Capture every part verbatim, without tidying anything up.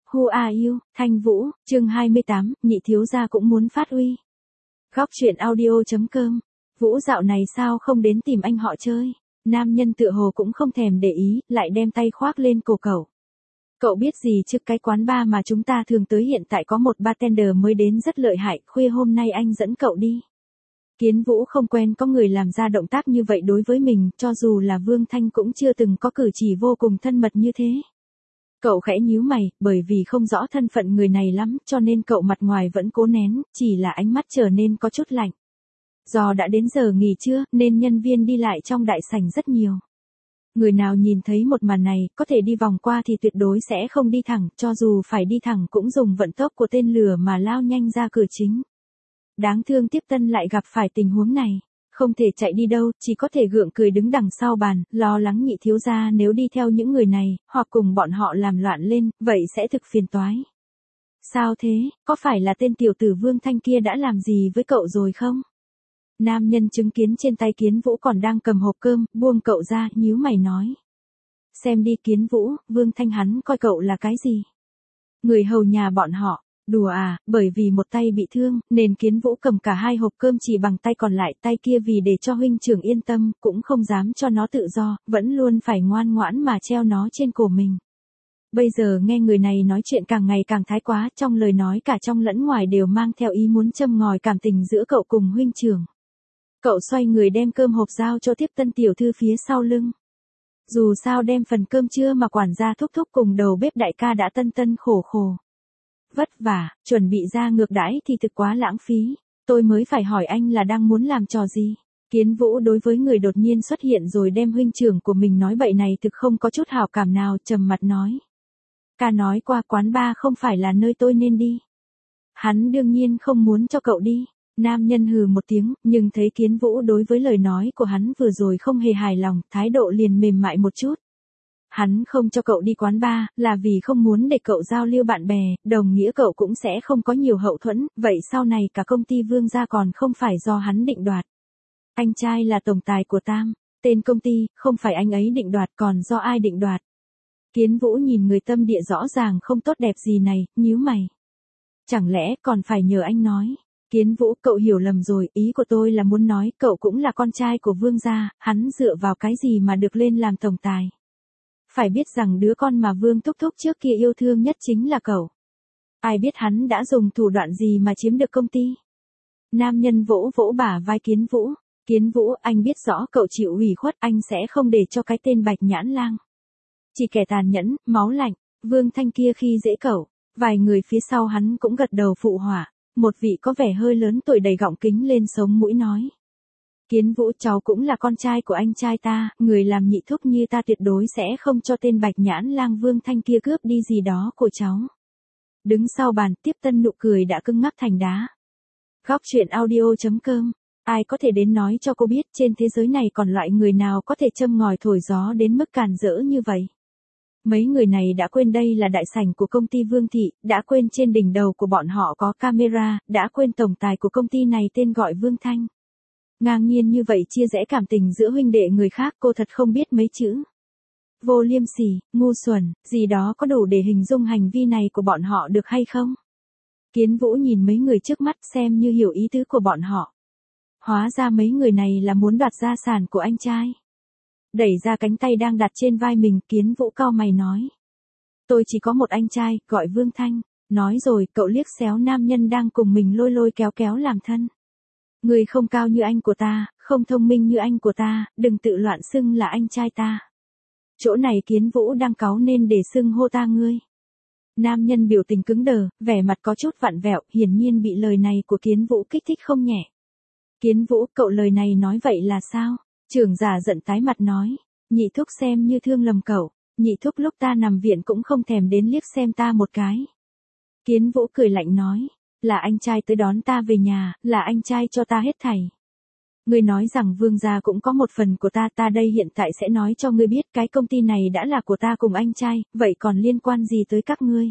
Who are you, Thanh Vũ, chương hai mươi tám, nhị thiếu gia cũng muốn phát uy. Góc truyện audio.com. Vũ dạo này sao không đến tìm anh họ chơi? Nam nhân tựa hồ cũng không thèm để ý, lại đem tay khoác lên cổ cậu. Cậu biết gì chứ, cái quán bar mà chúng ta thường tới hiện tại có một bartender mới đến rất lợi hại, khuya hôm nay anh dẫn cậu đi. Kiến Vũ không quen có người làm ra động tác như vậy đối với mình, cho dù là Vương Thanh cũng chưa từng có cử chỉ vô cùng thân mật như thế. Cậu khẽ nhíu mày, bởi vì không rõ thân phận người này lắm, cho nên cậu mặt ngoài vẫn cố nén, chỉ là ánh mắt trở nên có chút lạnh. Do đã đến giờ nghỉ trưa, nên nhân viên đi lại trong đại sảnh rất nhiều. Người nào nhìn thấy một màn này, có thể đi vòng qua thì tuyệt đối sẽ không đi thẳng, cho dù phải đi thẳng cũng dùng vận tốc của tên lửa mà lao nhanh ra cửa chính. Đáng thương Tiếp Tân lại gặp phải tình huống này. Không thể chạy đi đâu, chỉ có thể gượng cười đứng đằng sau bàn, lo lắng nhị thiếu gia nếu đi theo những người này, hoặc cùng bọn họ làm loạn lên, vậy sẽ thực phiền toái. Sao thế, có phải là tên tiểu tử Vương Thanh kia đã làm gì với cậu rồi không? Nam nhân chứng kiến trên tay Kiến Vũ còn đang cầm hộp cơm, buông cậu ra, nhíu mày nói. Xem đi Kiến Vũ, Vương Thanh hắn coi cậu là cái gì? Người hầu nhà bọn họ. Đùa à, bởi vì một tay bị thương, nên Kiến Vũ cầm cả hai hộp cơm chỉ bằng tay còn lại, tay kia vì để cho huynh trưởng yên tâm, cũng không dám cho nó tự do, vẫn luôn phải ngoan ngoãn mà treo nó trên cổ mình. Bây giờ nghe người này nói chuyện càng ngày càng thái quá, trong lời nói cả trong lẫn ngoài đều mang theo ý muốn châm ngòi cảm tình giữa cậu cùng huynh trưởng. Cậu xoay người đem cơm hộp giao cho Tiếp Tân tiểu thư phía sau lưng. Dù sao đem phần cơm trưa mà quản gia thúc thúc cùng đầu bếp đại ca đã tân tân khổ khổ. Vất vả, chuẩn bị ra ngược đãi thì thực quá lãng phí. Tôi mới phải hỏi anh là đang muốn làm trò gì? Kiến Vũ đối với người đột nhiên xuất hiện rồi đem huynh trưởng của mình nói bậy này thực không có chút hảo cảm nào, trầm mặt nói. Ca nói qua quán bar không phải là nơi tôi nên đi. Hắn đương nhiên không muốn cho cậu đi. Nam nhân hừ một tiếng, nhưng thấy Kiến Vũ đối với lời nói của hắn vừa rồi không hề hài lòng, thái độ liền mềm mại một chút. Hắn không cho cậu đi quán bar, là vì không muốn để cậu giao lưu bạn bè, đồng nghĩa cậu cũng sẽ không có nhiều hậu thuẫn, vậy sau này cả công ty Vương gia còn không phải do hắn định đoạt. Anh trai là tổng tài của Tam, tên công ty, không phải anh ấy định đoạt còn do ai định đoạt. Kiến Vũ nhìn người tâm địa rõ ràng không tốt đẹp gì này, nhíu mày. Chẳng lẽ còn phải nhờ anh nói? Kiến Vũ, cậu hiểu lầm rồi, ý của tôi là muốn nói, cậu cũng là con trai của Vương gia, hắn dựa vào cái gì mà được lên làm tổng tài? Phải biết rằng đứa con mà Vương Thúc Thúc trước kia yêu thương nhất chính là cậu. Ai biết hắn đã dùng thủ đoạn gì mà chiếm được công ty. Nam nhân vỗ vỗ bả vai Kiến Vũ. Kiến Vũ, anh biết rõ cậu chịu ủy khuất, anh sẽ không để cho cái tên Bạch Nhãn Lang. Chỉ kẻ tàn nhẫn, máu lạnh, Vương Thanh kia khi dễ cậu. Vài người phía sau hắn cũng gật đầu phụ họa. Một vị có vẻ hơi lớn tuổi đầy gọng kính lên sống mũi nói. Kiến Vũ, cháu cũng là con trai của anh trai ta, người làm nhị thúc như ta tuyệt đối sẽ không cho tên Bạch Nhãn Lang Vương Thanh kia cướp đi gì đó của cháu. Đứng sau bàn, Tiếp Tân nụ cười đã cứng ngắc thành đá. Góc truyện audio.com. Ai có thể đến nói cho cô biết trên thế giới này còn loại người nào có thể châm ngòi thổi gió đến mức càn rỡ như vậy. Mấy người này đã quên đây là đại sảnh của công ty Vương Thị, đã quên trên đỉnh đầu của bọn họ có camera, đã quên tổng tài của công ty này tên gọi Vương Thanh. Ngang nhiên như vậy chia rẽ cảm tình giữa huynh đệ người khác, cô thật không biết mấy chữ. Vô liêm sỉ, ngu xuẩn, gì đó có đủ để hình dung hành vi này của bọn họ được hay không? Kiến Vũ nhìn mấy người trước mắt xem như hiểu ý tứ của bọn họ. Hóa ra mấy người này là muốn đoạt gia sản của anh trai. Đẩy ra cánh tay đang đặt trên vai mình, Kiến Vũ cau mày nói. Tôi chỉ có một anh trai, gọi Vương Thanh. Nói rồi, cậu liếc xéo nam nhân đang cùng mình lôi lôi kéo kéo làm thân. Người không cao như anh của ta, không thông minh như anh của ta, đừng tự loạn xưng là anh trai ta. Chỗ này Kiến Vũ đang cáu nên để xưng hô ta ngươi. Nam nhân biểu tình cứng đờ, vẻ mặt có chút vặn vẹo, hiển nhiên bị lời này của Kiến Vũ kích thích không nhẹ. Kiến Vũ, cậu lời này nói vậy là sao? Trưởng giả giận tái mặt nói. Nhị thúc xem như thương lầm cậu, nhị thúc lúc ta nằm viện cũng không thèm đến liếc xem ta một cái. Kiến Vũ cười lạnh nói. Là anh trai tới đón ta về nhà, là anh trai cho ta hết thảy. Ngươi nói rằng Vương gia cũng có một phần của ta, ta đây hiện tại sẽ nói cho ngươi biết cái công ty này đã là của ta cùng anh trai, vậy còn liên quan gì tới các ngươi?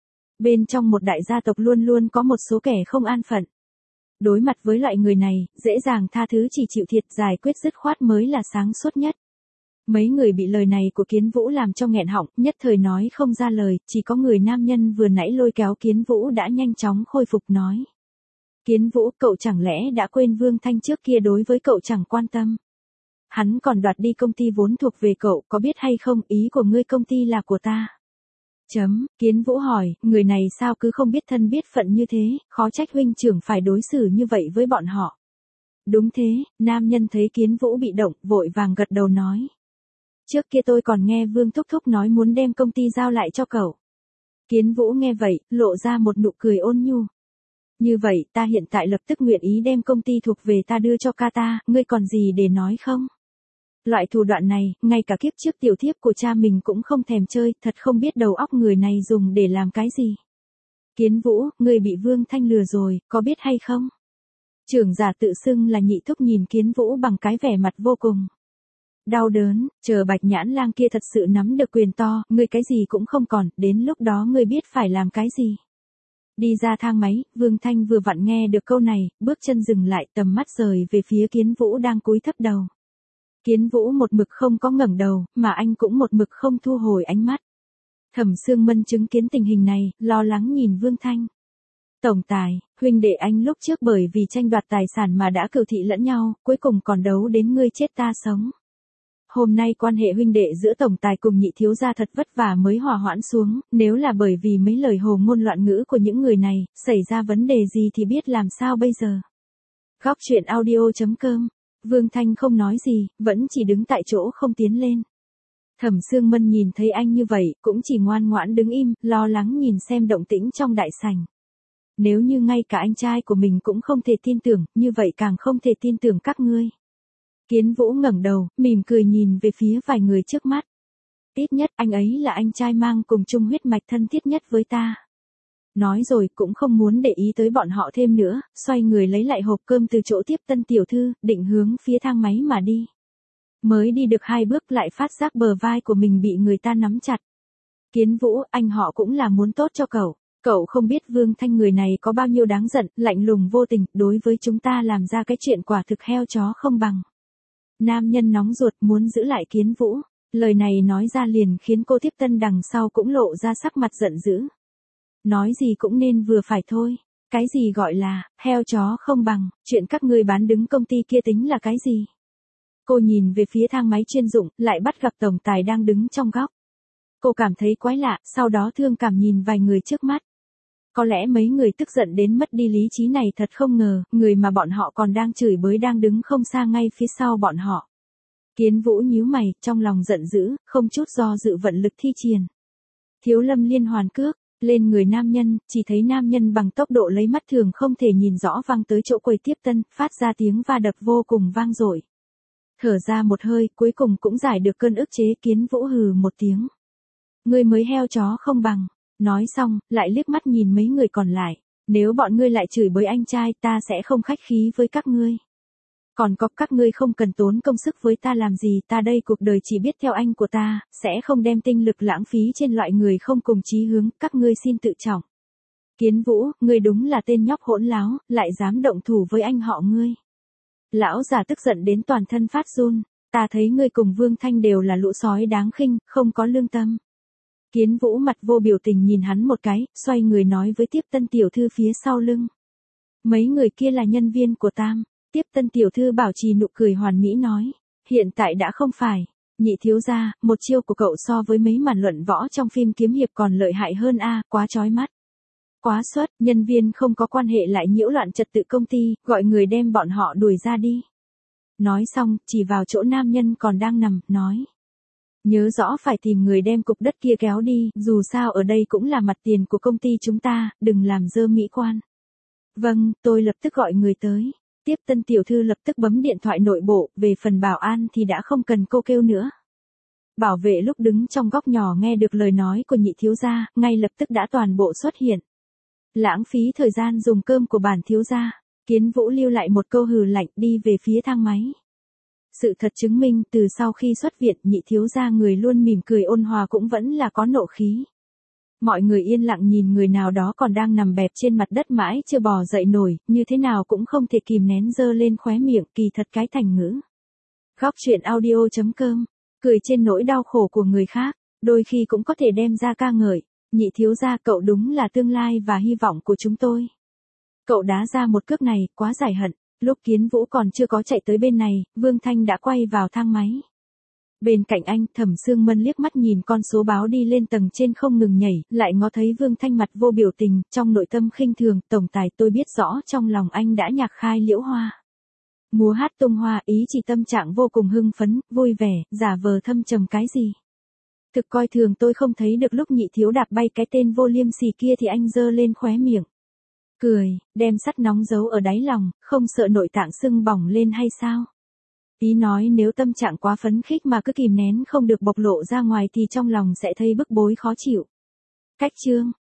Bên trong một đại gia tộc luôn luôn có một số kẻ không an phận. Đối mặt với loại người này, dễ dàng tha thứ chỉ chịu thiệt, giải quyết dứt khoát mới là sáng suốt nhất. Mấy người bị lời này của Kiến Vũ làm cho nghẹn họng, nhất thời nói không ra lời, chỉ có người nam nhân vừa nãy lôi kéo Kiến Vũ đã nhanh chóng khôi phục nói. Kiến Vũ, cậu chẳng lẽ đã quên Vương Thanh trước kia đối với cậu chẳng quan tâm. Hắn còn đoạt đi công ty vốn thuộc về cậu, có biết hay không, ý của ngươi công ty là của ta. Chấm, Kiến Vũ hỏi, người này sao cứ không biết thân biết phận như thế, khó trách huynh trưởng phải đối xử như vậy với bọn họ. Đúng thế, nam nhân thấy Kiến Vũ bị động, vội vàng gật đầu nói. Trước kia tôi còn nghe Vương Thúc Thúc nói muốn đem công ty giao lại cho cậu. Kiến Vũ nghe vậy, lộ ra một nụ cười ôn nhu. Như vậy, ta hiện tại lập tức nguyện ý đem công ty thuộc về ta đưa cho ca ta, ngươi còn gì để nói không? Loại thủ đoạn này, ngay cả kiếp trước tiểu thiếp của cha mình cũng không thèm chơi, thật không biết đầu óc người này dùng để làm cái gì. Kiến Vũ, ngươi bị Vương Thanh lừa rồi, có biết hay không? Trưởng giả tự xưng là Nhị Thúc nhìn Kiến Vũ bằng cái vẻ mặt vô cùng đau đớn, chờ Bạch Nhãn Lang kia thật sự nắm được quyền to, ngươi cái gì cũng không còn, đến lúc đó ngươi biết phải làm cái gì. Đi ra thang máy, Vương Thanh vừa vặn nghe được câu này, bước chân dừng lại, tầm mắt rời về phía Kiến Vũ đang cúi thấp đầu. Kiến Vũ một mực không có ngẩng đầu, mà anh cũng một mực không thu hồi ánh mắt. Thẩm Sương Mân chứng kiến tình hình này, lo lắng nhìn Vương Thanh. Tổng tài, huynh đệ anh lúc trước bởi vì tranh đoạt tài sản mà đã cừu thị lẫn nhau, cuối cùng còn đấu đến ngươi chết ta sống. Hôm nay quan hệ huynh đệ giữa tổng tài cùng Nhị thiếu gia thật vất vả mới hòa hoãn xuống, nếu là bởi vì mấy lời hồ ngôn loạn ngữ của những người này, xảy ra vấn đề gì thì biết làm sao bây giờ. Góc truyện audio chấm com. Vương Thanh không nói gì, vẫn chỉ đứng tại chỗ không tiến lên. Thẩm Sương Mân nhìn thấy anh như vậy, cũng chỉ ngoan ngoãn đứng im, lo lắng nhìn xem động tĩnh trong đại sảnh. Nếu như ngay cả anh trai của mình cũng không thể tin tưởng, như vậy càng không thể tin tưởng các ngươi. Kiến Vũ ngẩng đầu, mỉm cười nhìn về phía vài người trước mắt. Ít nhất anh ấy là anh trai mang cùng chung huyết mạch thân thiết nhất với ta. Nói rồi cũng không muốn để ý tới bọn họ thêm nữa, xoay người lấy lại hộp cơm từ chỗ tiếp tân tiểu thư, định hướng phía thang máy mà đi. Mới đi được hai bước lại phát giác bờ vai của mình bị người ta nắm chặt. Kiến Vũ, anh họ cũng là muốn tốt cho cậu. Cậu không biết Vương Thanh người này có bao nhiêu đáng giận, lạnh lùng vô tình, đối với chúng ta làm ra cái chuyện quả thực heo chó không bằng. Nam nhân nóng ruột muốn giữ lại Kiến Vũ, lời này nói ra liền khiến cô tiếp tân đằng sau cũng lộ ra sắc mặt giận dữ. Nói gì cũng nên vừa phải thôi, cái gì gọi là, heo chó không bằng, chuyện các ngươi bán đứng công ty kia tính là cái gì? Cô nhìn về phía thang máy chuyên dụng, lại bắt gặp tổng tài đang đứng trong góc. Cô cảm thấy quái lạ, sau đó thương cảm nhìn vài người trước mắt. Có lẽ mấy người tức giận đến mất đi lý trí này thật không ngờ, người mà bọn họ còn đang chửi bới đang đứng không xa ngay phía sau bọn họ. Kiến Vũ nhíu mày, trong lòng giận dữ, không chút do dự vận lực thi triển. Thiếu Lâm liên hoàn cước, lên người nam nhân, chỉ thấy nam nhân bằng tốc độ lấy mắt thường không thể nhìn rõ văng tới chỗ quầy tiếp tân, phát ra tiếng va đập vô cùng vang dội. Thở ra một hơi, cuối cùng cũng giải được cơn ức chế. Kiến Vũ hừ một tiếng. Ngươi mới heo chó không bằng. Nói xong, lại liếc mắt nhìn mấy người còn lại. Nếu bọn ngươi lại chửi bới anh trai, ta sẽ không khách khí với các ngươi. Còn có các ngươi không cần tốn công sức với ta làm gì, ta đây cuộc đời chỉ biết theo anh của ta, sẽ không đem tinh lực lãng phí trên loại người không cùng chí hướng, các ngươi xin tự trọng. Kiến Vũ, ngươi đúng là tên nhóc hỗn láo, lại dám động thủ với anh họ ngươi. Lão già tức giận đến toàn thân phát run, ta thấy ngươi cùng Vương Thanh đều là lũ sói đáng khinh, không có lương tâm. Kiến Vũ mặt vô biểu tình nhìn hắn một cái, xoay người nói với tiếp tân tiểu thư phía sau lưng. Mấy người kia là nhân viên của Tam. Tiếp tân tiểu thư bảo trì nụ cười hoàn mỹ nói. Hiện tại đã không phải. Nhị thiếu gia, một chiêu của cậu so với mấy màn luận võ trong phim kiếm hiệp còn lợi hại hơn a, quá chói mắt. Quá xuất, nhân viên không có quan hệ lại nhiễu loạn trật tự công ty, gọi người đem bọn họ đuổi ra đi. Nói xong, chỉ vào chỗ nam nhân còn đang nằm, nói. Nhớ rõ phải tìm người đem cục đất kia kéo đi, dù sao ở đây cũng là mặt tiền của công ty chúng ta, đừng làm dơ mỹ quan. Vâng, tôi lập tức gọi người tới. Tiếp tân tiểu thư lập tức bấm điện thoại nội bộ, về phần bảo an thì đã không cần cô kêu nữa. Bảo vệ lúc đứng trong góc nhỏ nghe được lời nói của nhị thiếu gia, ngay lập tức đã toàn bộ xuất hiện. Lãng phí thời gian dùng cơm của bản thiếu gia, Kiến Vũ lưu lại một câu hừ lạnh đi về phía thang máy. Sự thật chứng minh từ sau khi xuất viện nhị thiếu gia người luôn mỉm cười ôn hòa cũng vẫn là có nộ khí. Mọi người yên lặng nhìn người nào đó còn đang nằm bẹp trên mặt đất mãi chưa bò dậy nổi, như thế nào cũng không thể kìm nén dơ lên khóe miệng, kỳ thật cái thành ngữ. Góc truyện audio chấm com Cười trên nỗi đau khổ của người khác, đôi khi cũng có thể đem ra ca ngợi. Nhị thiếu gia, cậu đúng là tương lai và hy vọng của chúng tôi. Cậu đá ra một cước này, quá giải hận. Lúc Kiến Vũ còn chưa có chạy tới bên này, Vương Thanh đã quay vào thang máy. Bên cạnh anh, Thẩm Sương Mân liếc mắt nhìn con số báo đi lên tầng trên không ngừng nhảy, lại ngó thấy Vương Thanh mặt vô biểu tình, trong nội tâm khinh thường, tổng tài, tôi biết rõ trong lòng anh đã nhạc khai liễu hoa. Múa hát tung hoa, ý chỉ tâm trạng vô cùng hưng phấn, vui vẻ, giả vờ thâm trầm cái gì. Thực coi thường tôi không thấy được lúc nhị thiếu đạp bay cái tên vô liêm sỉ kia thì anh giơ lên khóe miệng. Cười, đem sắt nóng giấu ở đáy lòng, không sợ nội tạng sưng bỏng lên hay sao? Ý nói nếu tâm trạng quá phấn khích mà cứ kìm nén không được bộc lộ ra ngoài thì trong lòng sẽ thấy bức bối khó chịu. Cách chương